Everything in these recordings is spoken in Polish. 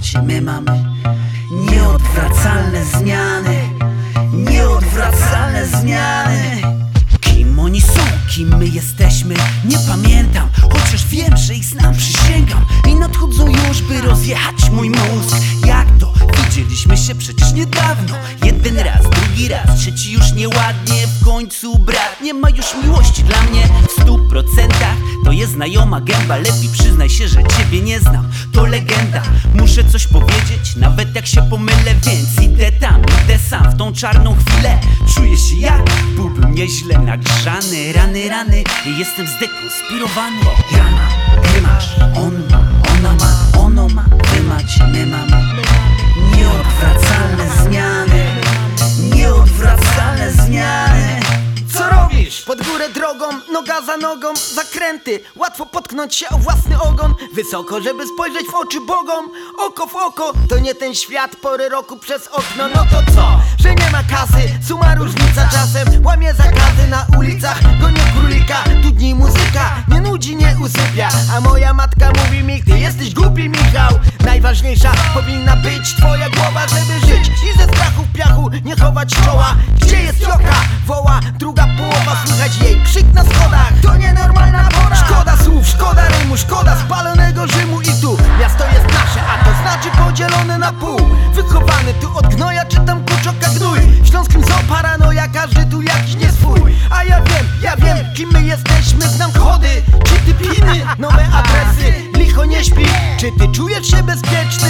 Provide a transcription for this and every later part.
wymać. My mamy nieodwracalne zmiany, nieodwracalne zmiany. Kim oni są, kim my jesteśmy, nie pamiętam, chociaż wiem, że ich znam, przysięgam. I nadchodzą już, by rozjechać mój mózg. Jak to? Widzieliśmy się przecież niedawno. Jeden raz, drugi raz, trzeci już nieładnie. W końcu brat, nie ma już miłości dla mnie w 100%. To jest znajoma gęba, lepiej przyznaj się, że ciebie nie znam. To legenda, muszę coś powiedzieć, nawet jak się pomylę. Więc idę tam, idę sam w tą czarną chwilę. Czuję się jak byłbym nieźle nagrzany. Rany, rany, jestem zdekonspirowany. Ja mam, ty masz, on ma, ona ma, ono ma. Wymać, my mamy nieodwracalne zmiany, nieodwracalne zmiany. Co robisz? Pod górę drogą, noga za nogą, zakręty, łatwo potknąć się o własny ogon. Wysoko, żeby spojrzeć w oczy Bogom, oko w oko. To nie ten świat, pory roku przez okno. No to co? Że nie ma kasy, suma różnica czasem. Łamie zakazy na ulicach, gonię królika. Tu dni muzyka, nie nudzi, nie usypia. A moja matka mówi mi, ty jesteś głupi, Michał. Najważniejsza powinna być twoja głowa, żeby żyć i ze strachu w piachu nie chować czoła. Gdzie jest Joka? Woła druga połowa, słychać jej krzyk na schodach. To nienormalna pora. Szkoda słów, szkoda rymu, szkoda spalonego Rzymu. I tu miasto jest nasze, a to znaczy podzielone na pół. Wychowany tu od gnoja, czytam kurczoka gnój. W śląskim zoo paranoja, każdy tu jakiś nie swój. A ja wiem, kim my jesteśmy. Znam kody, czy ty piny, nowe adresy. Licho nie śpi, czy ty czujesz się bezpieczny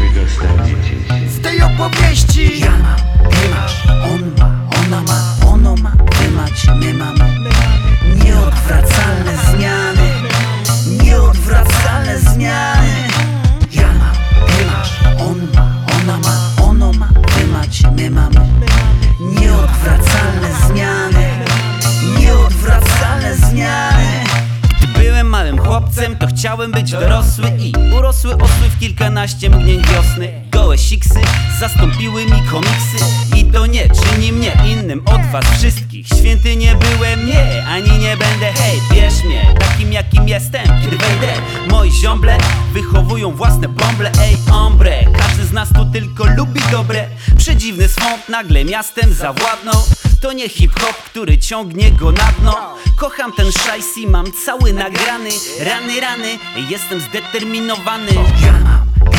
z tej opowieści? Ja mam, ty masz, on ma, ona ma, ono ma. Wymać, my mamy nieodwracalne zmiany, nieodwracalne zmiany. Ja mam, ty masz, on ma, ona ma, ono ma. Wymać, my mamy nieodwracalne zmiany, nieodwracalne zmiany. Gdy byłem małym chłopcem, to chciałem być dorosły i urosły osły w kilkanaście mgnień wiosny. Gołe siksy zastąpiły mi komiksy i to nie czyni mnie innym od was wszystkich. Święty nie byłem, nie, ani nie będę. Hej, bierz mnie takim jakim jestem, kiedy wejdę. Moi ziomble wychowują własne bąble. Ej, ombre, każdy z nas tu tylko lubi dobre. Przedziwny swąd nagle miastem zawładnął. To nie hip-hop, który ciągnie go na dno. Kocham ten szajs i mam cały nagrany. Rany, rany, jestem zdeterminowany. Ja mam,